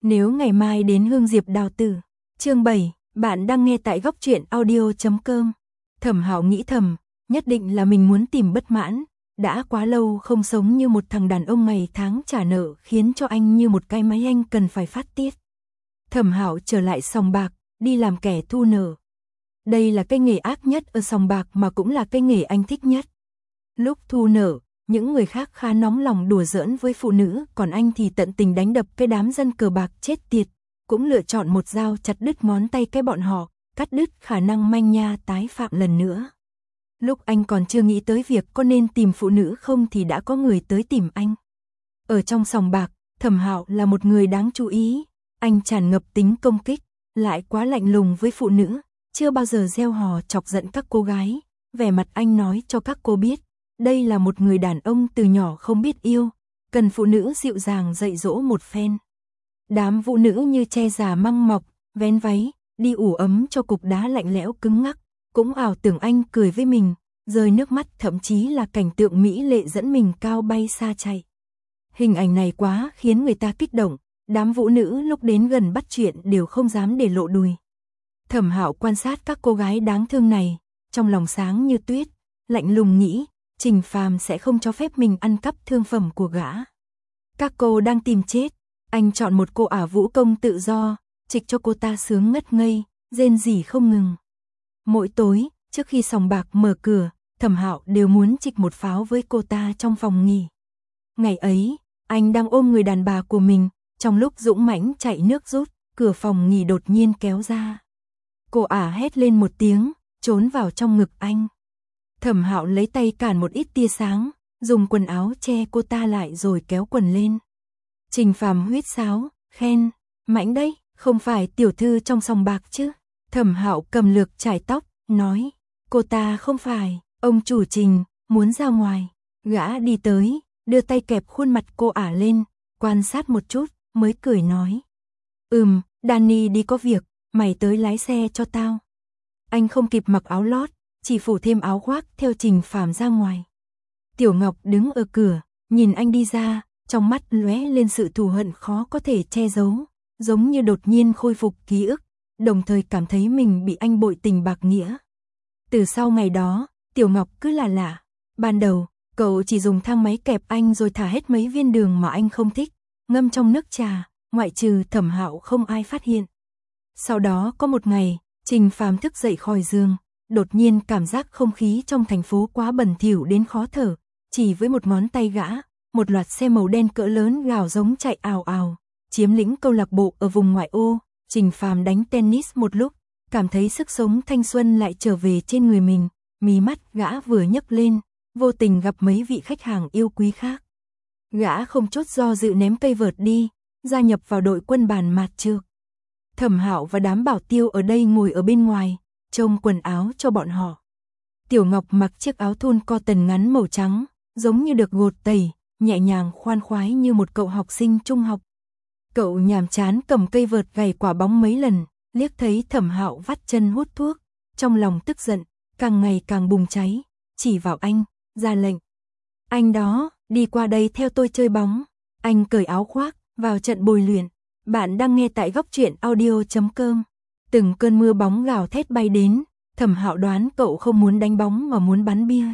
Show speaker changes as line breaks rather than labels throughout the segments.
Nếu ngày mai đến Hương Diệp Đào Tử. Chương 7, bạn đang nghe tại góc truyện audio.com. Thẩm Hạo nghĩ thầm, nhất định là mình muốn tìm bất mãn, đã quá lâu không sống như một thằng đàn ông ngày tháng trả nợ khiến cho anh như một cái máy anh cần phải phát tiết. Thẩm Hạo trở lại sòng bạc, đi làm kẻ thu nợ. Đây là cái nghề ác nhất ở sòng bạc mà cũng là cái nghề anh thích nhất. Lúc thu nợ, những người khác khá nóng lòng đùa giỡn với phụ nữ, còn anh thì tận tình đánh đập cái đám dân cờ bạc chết tiệt, cũng lựa chọn một dao chặt đứt ngón tay cái bọn họ, cắt đứt khả năng manh nha tái phạm lần nữa. Lúc anh còn chưa nghĩ tới việc có nên tìm phụ nữ không thì đã có người tới tìm anh. Ở trong sòng bạc, Thẩm Hạo là một người đáng chú ý, anh tràn ngập tính công kích, lại quá lạnh lùng với phụ nữ, chưa bao giờ gieo hò chọc giận các cô gái. Vẻ mặt anh nói cho các cô biết, đây là một người đàn ông từ nhỏ không biết yêu, cần phụ nữ dịu dàng dạy dỗ một phen. Đám phụ nữ như che già măng mọc, vén váy, đi ủ ấm cho cục đá lạnh lẽo cứng ngắc, cũng ảo tưởng anh cười với mình, rơi nước mắt, thậm chí là cảnh tượng mỹ lệ dẫn mình cao bay xa chạy. Hình ảnh này quá khiến người ta kích động, đám vũ nữ lúc đến gần bắt chuyện đều không dám để lộ đùi. Thẩm Hạo quan sát các cô gái đáng thương này, trong lòng sáng như tuyết, lạnh lùng nghĩ, Trình Phàm sẽ không cho phép mình ăn cắp thương phẩm của gã. Các cô đang tìm chết, anh chọn một cô ả vũ công tự do, trịch cho cô ta sướng ngất ngây, rên rỉ không ngừng. Mỗi tối, trước khi sòng bạc mở cửa, Thẩm Hạo đều muốn trịch một pháo với cô ta trong phòng nghỉ. Ngày ấy, anh đang ôm người đàn bà của mình, trong lúc dũng mãnh chạy nước rút, cửa phòng nghỉ đột nhiên kéo ra. Cô ả hét lên một tiếng, trốn vào trong ngực anh. Thẩm Hạo lấy tay cản một ít tia sáng, dùng quần áo che cô ta lại rồi kéo quần lên. Trình Phàm huýt sáo, khen, mãnh đấy, không phải tiểu thư trong sòng bạc chứ. Thẩm Hạo cầm lược chải tóc, nói, cô ta không phải, ông chủ Trình, muốn ra ngoài. Gã đi tới, đưa tay kẹp khuôn mặt cô ả lên, quan sát một chút, mới cười nói. Danny đi có việc, mày tới lái xe cho tao. Anh không kịp mặc áo lót, chỉ phủ thêm áo khoác theo Trình Phàm ra ngoài. Tiểu Ngọc đứng ở cửa, nhìn anh đi ra, trong mắt lóe lên sự thù hận khó có thể che giấu, giống như đột nhiên khôi phục ký ức, đồng thời cảm thấy mình bị anh bội tình bạc nghĩa. Từ sau ngày đó, Tiểu Ngọc cứ là lạ. Ban đầu, cậu chỉ dùng thang máy kẹp anh rồi thả hết mấy viên đường mà anh không thích, ngâm trong nước trà, ngoại trừ Thẩm Hạo không ai phát hiện. Sau đó có một ngày, Trình Phàm thức dậy khỏi giường, đột nhiên cảm giác không khí trong thành phố quá bẩn thỉu đến khó thở, chỉ với một ngón tay gã, một loạt xe màu đen cỡ lớn gào giống chạy ào ào, chiếm lĩnh câu lạc bộ ở vùng ngoại ô. Trình Phàm đánh tennis một lúc, cảm thấy sức sống thanh xuân lại trở về trên người mình, mí mắt gã vừa nhấc lên, vô tình gặp mấy vị khách hàng yêu quý khác. Gã không chút do dự ném cây vợt đi, gia nhập vào đội quân bàn mạt trược. Thẩm Hạo và đám bảo tiêu ở đây ngồi ở bên ngoài, trông quần áo cho bọn họ. Tiểu Ngọc mặc chiếc áo thun cotton ngắn màu trắng, giống như được gột tẩy, nhẹ nhàng khoan khoái như một cậu học sinh trung học. Cậu nhàm chán cầm cây vợt gảy quả bóng mấy lần, liếc thấy Thẩm Hạo vắt chân hút thuốc, trong lòng tức giận, càng ngày càng bùng cháy, chỉ vào anh, ra lệnh. Anh đó, đi qua đây theo tôi chơi bóng. Anh cởi áo khoác, vào trận bồi luyện. Bạn đang nghe tại góc truyện audio.com. Từng cơn mưa bóng gào thét bay đến, Thẩm Hạo đoán cậu không muốn đánh bóng mà muốn bắn bia.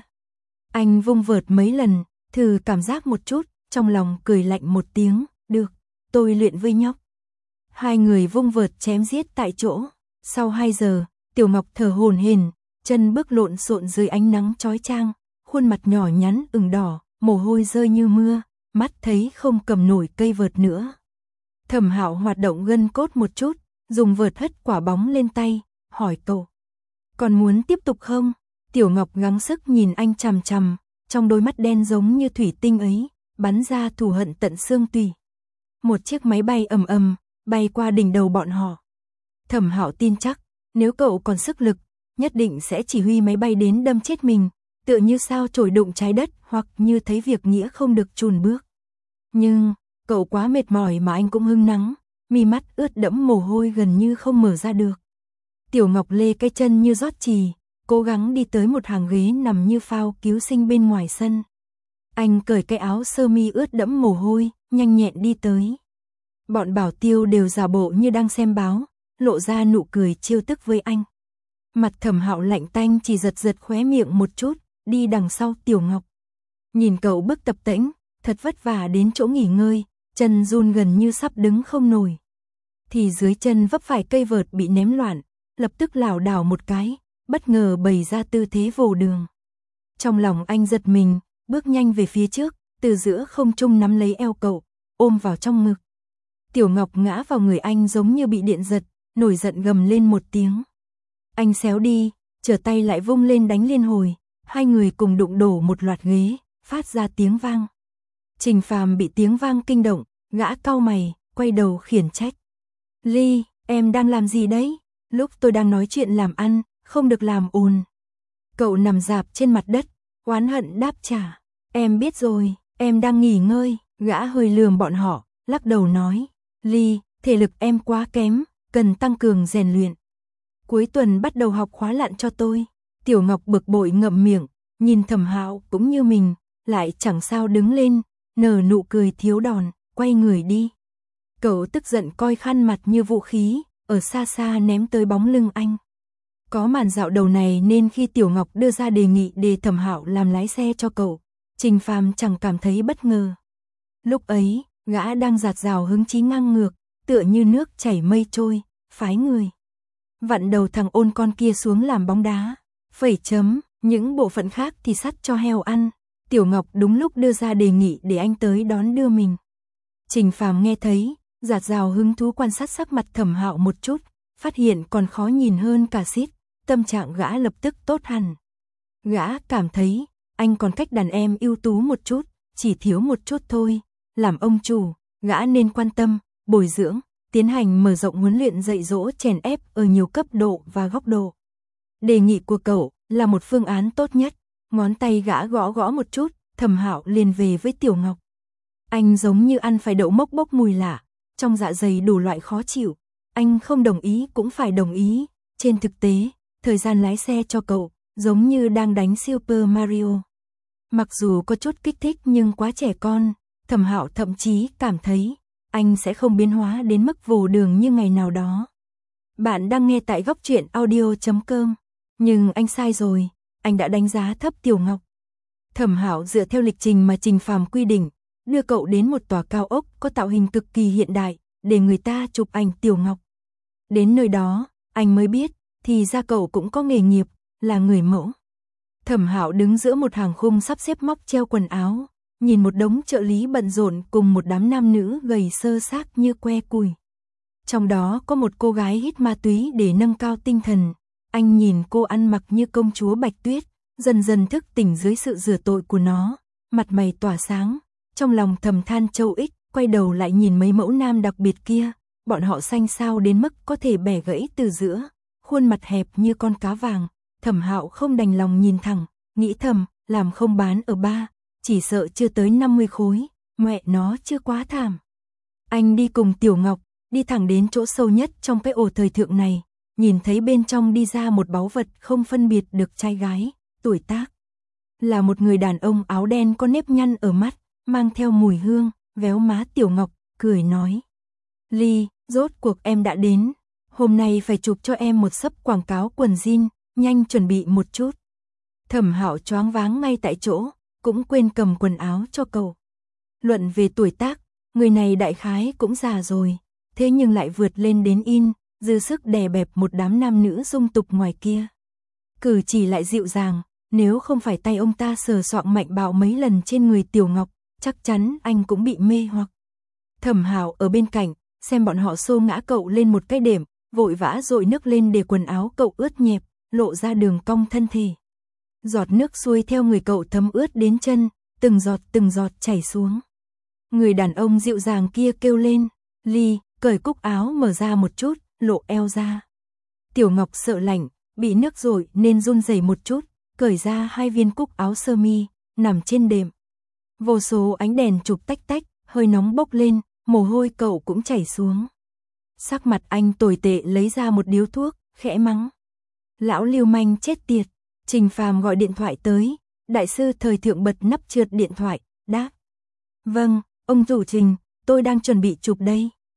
Anh vung vợt mấy lần, thử cảm giác một chút, trong lòng cười lạnh một tiếng, được, tôi luyện với nhóc. Hai người vung vợt chém giết tại chỗ. Sau 2 giờ, Tiểu Ngọc thở hổn hển, chân bước lộn xộn dưới ánh nắng chói chang, khuôn mặt nhỏ nhắn ửng đỏ, mồ hôi rơi như mưa, mắt thấy không cầm nổi cây vợt nữa. Thẩm Hạo hoạt động gân cốt một chút, dùng vợt hất quả bóng lên tay, hỏi cậu. Còn muốn tiếp tục không? Tiểu Ngọc gắng sức nhìn anh chằm chằm, trong đôi mắt đen giống như thủy tinh ấy, bắn ra thù hận tận xương tủy. Một chiếc máy bay ầm ầm, bay qua đỉnh đầu bọn họ. Thẩm Hạo tin chắc, nếu cậu còn sức lực, nhất định sẽ chỉ huy máy bay đến đâm chết mình, tựa như sao chổi đụng trái đất hoặc như thấy việc nghĩa không được chùn bước. Nhưng, cậu quá mệt mỏi mà anh cũng hưng nắng, mi mắt ướt đẫm mồ hôi gần như không mở ra được. Tiểu Ngọc lê cái chân như rót chì, cố gắng đi tới một hàng ghế nằm như phao cứu sinh bên ngoài sân. Anh cởi cái áo sơ mi ướt đẫm mồ hôi, nhanh nhẹn đi tới. Bọn bảo tiêu đều giả bộ như đang xem báo, lộ ra nụ cười trêu tức với anh. Mặt Thẩm Hạo lạnh tanh chỉ giật giật khóe miệng một chút, đi đằng sau Tiểu Ngọc. Nhìn cậu bước tập tễnh, thật vất vả đến chỗ nghỉ ngơi, chân run gần như sắp đứng không nổi. Thì dưới chân vấp phải cây vợt bị ném loạn, lập tức lảo đảo một cái, bất ngờ bày ra tư thế vồ đường. Trong lòng anh giật mình, bước nhanh về phía trước, từ giữa không trung nắm lấy eo cậu, ôm vào trong ngực. Tiểu Ngọc ngã vào người anh giống như bị điện giật, nổi giận gầm lên một tiếng. Anh xéo đi, trở tay lại vung lên đánh liên hồi, hai người cùng đụng đổ một loạt ghế, phát ra tiếng vang. Trình Phàm bị tiếng vang kinh động, gã cau mày, quay đầu khiển trách. Ly, em đang làm gì đấy? Lúc tôi đang nói chuyện làm ăn, không được làm ồn. Cậu nằm rạp trên mặt đất, oán hận đáp trả. Em biết rồi, em đang nghỉ ngơi. Gã hơi lườm bọn họ, lắc đầu nói. Ly, thể lực em quá kém, cần tăng cường rèn luyện. Cuối tuần bắt đầu học khóa lặn cho tôi. Tiểu Ngọc bực bội ngậm miệng, nhìn Thẩm Hạo cũng như mình, lại chẳng sao đứng lên, nở nụ cười thiếu đòn, quay người đi. Cậu tức giận coi khăn mặt như vũ khí, ở xa xa ném tới bóng lưng anh. Có màn dạo đầu này nên khi Tiểu Ngọc đưa ra đề nghị để Thẩm Hạo làm lái xe cho cậu, Trình Phàm chẳng cảm thấy bất ngờ. Lúc ấy, gã đang dạt dào hứng chí ngang ngược, tựa như nước chảy mây trôi, phái người vặn đầu thằng ôn con kia xuống làm bóng đá. Phẩy chấm, những bộ phận khác thì sắt cho heo ăn. Tiểu Ngọc đúng lúc đưa ra đề nghị để anh tới đón đưa mình. Trình Phàm nghe thấy, dạt dào hứng thú quan sát sắc mặt Thẩm Hạo một chút, phát hiện còn khó nhìn hơn cả xít, tâm trạng gã lập tức tốt hẳn. Gã cảm thấy, anh còn cách đàn em ưu tú một chút, chỉ thiếu một chút thôi. Làm ông chủ, gã nên quan tâm, bồi dưỡng, tiến hành mở rộng huấn luyện dạy dỗ chèn ép ở nhiều cấp độ và góc độ. Đề nghị của cậu là một phương án tốt nhất. Ngón tay gã gõ gõ một chút, Thẩm Hạo liền về với Tiểu Ngọc. Anh giống như ăn phải đậu mốc bốc mùi lạ, trong dạ dày đủ loại khó chịu. Anh không đồng ý cũng phải đồng ý. Trên thực tế, thời gian lái xe cho cậu giống như đang đánh Super Mario. Mặc dù có chút kích thích nhưng quá trẻ con, Thẩm Hạo thậm chí cảm thấy anh sẽ không biến hóa đến mức vồ đường như ngày nào đó. Bạn đang nghe tại góc truyện audio.com. Nhưng anh sai rồi, anh đã đánh giá thấp Tiểu Ngọc. Thẩm Hạo dựa theo lịch trình mà Trình Phàm quy định, đưa cậu đến một tòa cao ốc có tạo hình cực kỳ hiện đại, để người ta chụp ảnh Tiểu Ngọc. Đến nơi đó, anh mới biết, thì ra cậu cũng có nghề nghiệp, là người mẫu. Thẩm Hạo đứng giữa một hàng khung sắp xếp móc treo quần áo, nhìn một đống trợ lý bận rộn cùng một đám nam nữ gầy sơ xác như que củi. Trong đó có một cô gái hít ma túy để nâng cao tinh thần. Anh nhìn cô ăn mặc như công chúa Bạch Tuyết, dần dần thức tỉnh dưới sự rửa tội của nó, mặt mày tỏa sáng, trong lòng thầm than châu ích, quay đầu lại nhìn mấy mẫu nam đặc biệt kia, bọn họ xanh xao đến mức có thể bẻ gãy từ giữa, khuôn mặt hẹp như con cá vàng. Thẩm Hạo không đành lòng nhìn thẳng, nghĩ thầm, làm không bán ở ba, chỉ sợ chưa tới 50 khối, mẹ nó chưa quá thảm. Anh đi cùng Tiểu Ngọc, đi thẳng đến chỗ sâu nhất trong cái ổ thời thượng này, nhìn thấy bên trong đi ra một báu vật không phân biệt được trai gái, tuổi tác. Là một người đàn ông áo đen có nếp nhăn ở mắt, mang theo mùi hương, véo má Tiểu Ngọc, cười nói. Ly, rốt cuộc em đã đến, hôm nay phải chụp cho em một xấp quảng cáo quần jean, nhanh chuẩn bị một chút. Thẩm Hạo choáng váng ngay tại chỗ, cũng quên cầm quần áo cho cậu. Luận về tuổi tác, người này đại khái cũng già rồi, thế nhưng lại vượt lên đến in, dư sức đè bẹp một đám nam nữ dung tục ngoài kia. Cử chỉ lại dịu dàng, nếu không phải tay ông ta sờ soạng mạnh bạo mấy lần trên người Tiểu Ngọc, chắc chắn anh cũng bị mê hoặc. Thẩm Hạo ở bên cạnh, xem bọn họ xô ngã cậu lên một cái đệm, vội vã dội nước lên để quần áo cậu ướt nhẹp, lộ ra đường cong thân thể. Giọt nước xuôi theo người cậu thấm ướt đến chân, từng giọt chảy xuống. Người đàn ông dịu dàng kia kêu lên, Ly, cởi cúc áo mở ra một chút, lộ eo ra. Tiểu Ngọc sợ lạnh, bị nước dội nên run rẩy một chút, cởi ra 2 viên cúc áo sơ mi, nằm trên đệm. Vô số ánh đèn chụp tách tách, hơi nóng bốc lên, mồ hôi cậu cũng chảy xuống. Sắc mặt anh tồi tệ lấy ra một điếu thuốc, khẽ mắng. Lão lưu manh chết tiệt. Trình Phàm gọi điện thoại tới, đại sư thời thượng bật nắp trượt điện thoại, đáp. Vâng, ông chủ Trình, tôi đang chuẩn bị chụp đây.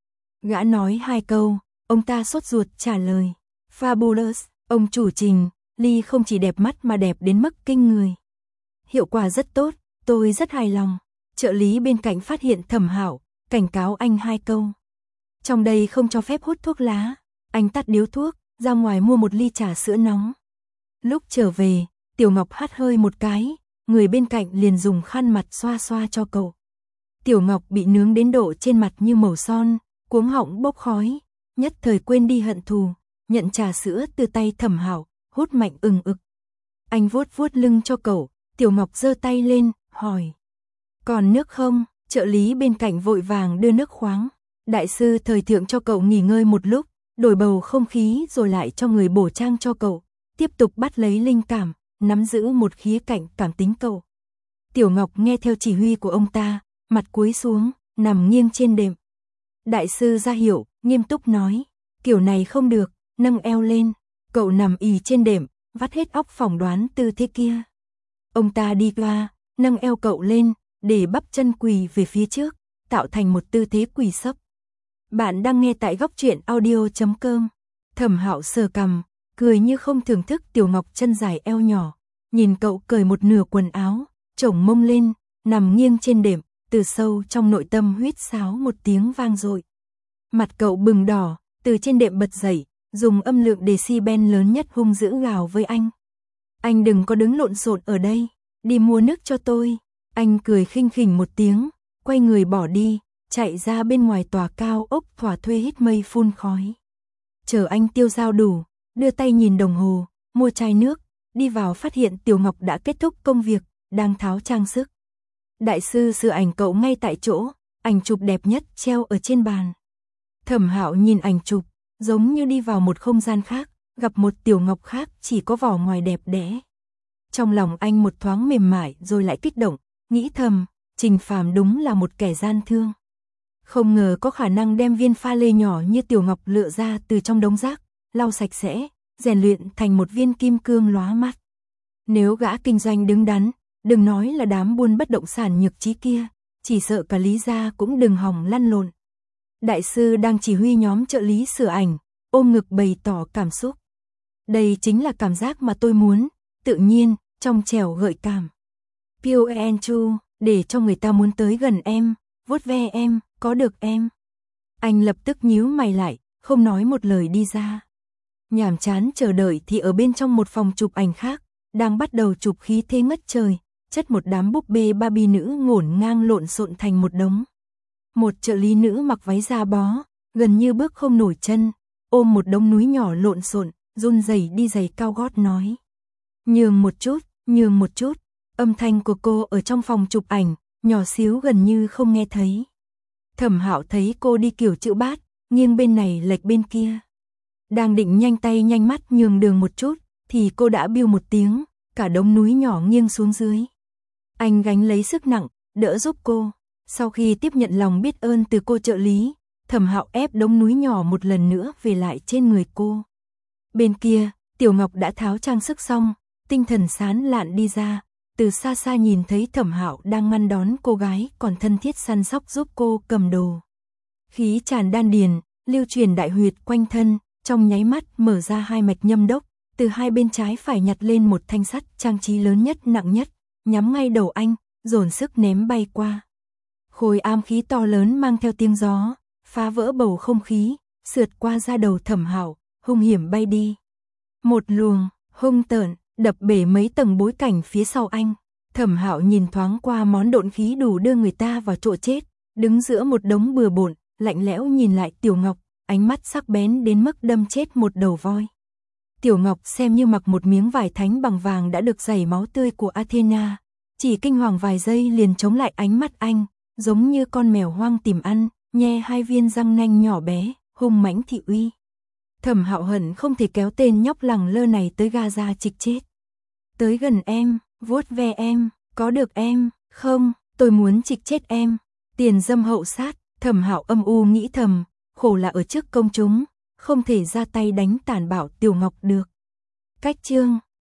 Gã nói 2 câu, ông ta sốt ruột trả lời. Fabulous, ông chủ Trình, ly không chỉ đẹp mắt mà đẹp đến mức kinh người. Hiệu quả rất tốt, tôi rất hài lòng. Trợ lý bên cạnh phát hiện Thẩm Hạo, cảnh cáo anh 2 câu. Trong đây không cho phép hút thuốc lá. Anh tắt điếu thuốc, ra ngoài mua một ly trà sữa nóng. Lúc trở về, Tiểu Ngọc hắt hơi một cái, người bên cạnh liền dùng khăn mặt xoa xoa cho cậu. Tiểu Ngọc bị nướng đến độ trên mặt như màu son, cuống họng bốc khói, nhất thời quên đi hận thù, nhận trà sữa từ tay Thẩm Hạo, hút mạnh ừng ực. Anh vuốt vuốt lưng cho cậu, Tiểu Ngọc giơ tay lên, hỏi. Còn nước không? Trợ lý bên cạnh vội vàng đưa nước khoáng. Đại sư thời thượng cho cậu nghỉ ngơi một lúc, đổi bầu không khí rồi lại cho người bổ trang cho cậu, tiếp tục bắt lấy linh cảm, nắm giữ một khía cạnh cảm tính cậu. Tiểu Ngọc nghe theo chỉ huy của ông ta, mặt cúi xuống, nằm nghiêng trên đệm. Đại sư ra hiệu, nghiêm túc nói, kiểu này không được, nâng eo lên, cậu nằm ì trên đệm, vắt hết óc phỏng đoán tư thế kia. Ông ta đi qua, nâng eo cậu lên, để bắp chân quỳ về phía trước, tạo thành một tư thế quỳ sấp. Bạn đang nghe tại góc truyện audio.com. Thẩm Hạo sờ cằm, cười như không thưởng thức Tiểu Ngọc chân dài eo nhỏ, nhìn cậu cởi một nửa quần áo, chổng mông lên, nằm nghiêng trên đệm, từ sâu trong nội tâm huýt sáo một tiếng vang dội. Mặt cậu bừng đỏ, từ trên đệm bật dậy, dùng âm lượng decibel lớn nhất hung dữ gào với anh. Anh đừng có đứng lộn xộn ở đây, đi mua nước cho tôi. Anh cười khinh khỉnh một tiếng, quay người bỏ đi, chạy ra bên ngoài tòa cao ốc thỏa thuê hít mây phun khói. Chờ anh tiêu dao đủ, đưa tay nhìn đồng hồ, mua chai nước, đi vào phát hiện Tiểu Ngọc đã kết thúc công việc, đang tháo trang sức. Đại sư sửa ảnh cậu ngay tại chỗ, ảnh chụp đẹp nhất treo ở trên bàn. Thẩm Hạo nhìn ảnh chụp, giống như đi vào một không gian khác, gặp một Tiểu Ngọc khác chỉ có vỏ ngoài đẹp đẽ. Trong lòng anh một thoáng mềm mại rồi lại kích động, nghĩ thầm, Trình Phàm đúng là một kẻ gian thương. Không ngờ có khả năng đem viên pha lê nhỏ như Tiểu Ngọc lựa ra từ trong đống rác, lau sạch sẽ, rèn luyện thành một viên kim cương lóa mắt. Nếu gã kinh doanh đứng đắn, đừng nói là đám buôn bất động sản nhược trí kia, chỉ sợ cả Lý gia cũng đừng hòng lăn lộn. Đại sư đang chỉ huy nhóm trợ lý sửa ảnh, ôm ngực bày tỏ cảm xúc. Đây chính là cảm giác mà tôi muốn, tự nhiên, trong trẻo gợi cảm. Pure and true, để cho người ta muốn tới gần em, vuốt ve em, có được em. Anh lập tức nhíu mày lại, không nói một lời đi ra. Nhàm chán chờ đợi thì ở bên trong một phòng chụp ảnh khác, đang bắt đầu chụp khí thế ngất trời, chất một đám búp bê Barbie nữ ngổn ngang lộn xộn thành một đống. Một trợ lý nữ mặc váy da bó, gần như bước không nổi chân, ôm một đống núi nhỏ lộn xộn, run rẩy đi giày cao gót nói. Nhường một chút, nhường một chút. Âm thanh của cô ở trong phòng chụp ảnh, nhỏ xíu gần như không nghe thấy. Thẩm Hạo thấy cô đi kiểu chữ bát, nghiêng bên này lệch bên kia. Đang định nhanh tay nhanh mắt nhường đường một chút, thì cô đã biu một tiếng, cả đống núi nhỏ nghiêng xuống dưới. Anh gánh lấy sức nặng, đỡ giúp cô. Sau khi tiếp nhận lòng biết ơn từ cô trợ lý, Thẩm Hạo ép đống núi nhỏ một lần nữa về lại trên người cô. Bên kia, Tiểu Ngọc đã tháo trang sức xong, tinh thần sán lạn đi ra. Từ xa xa nhìn thấy Thẩm Hạo đang ngăn đón cô gái còn thân thiết săn sóc giúp cô cầm đồ. Khí tràn đan điền, lưu truyền đại huyệt quanh thân, trong nháy mắt mở ra hai mạch nhâm đốc, từ hai bên trái phải nhặt lên một thanh sắt trang trí lớn nhất nặng nhất, nhắm ngay đầu anh, dồn sức ném bay qua. Khối ám khí to lớn mang theo tiếng gió, phá vỡ bầu không khí, sượt qua da đầu Thẩm Hạo, hung hiểm bay đi. Một luồng, hung tợn, đập bể mấy tầng bối cảnh phía sau anh. Thẩm Hạo nhìn thoáng qua món độn khí đủ đưa người ta vào chỗ chết, đứng giữa một đống bừa bộn, lạnh lẽo nhìn lại Tiểu Ngọc, ánh mắt sắc bén đến mức đâm chết một đầu voi. Tiểu Ngọc xem như mặc một miếng vải thánh bằng vàng đã được rảy máu tươi của Athena, chỉ kinh hoàng vài giây liền chống lại ánh mắt anh, giống như con mèo hoang tìm ăn, nhe hai viên răng nanh nhỏ bé, hung mãnh thị uy. Thẩm Hạo hận không thể kéo tên nhóc lẳng lơ này tới Gaza trịch chết. Tới gần em, vuốt ve em, có được em, không, tôi muốn trịch chết em. Tiền dâm hậu sát, Thẩm Hạo âm u nghĩ thầm, khổ là ở trước công chúng, không thể ra tay đánh tàn bạo Tiểu Ngọc được. Cách chương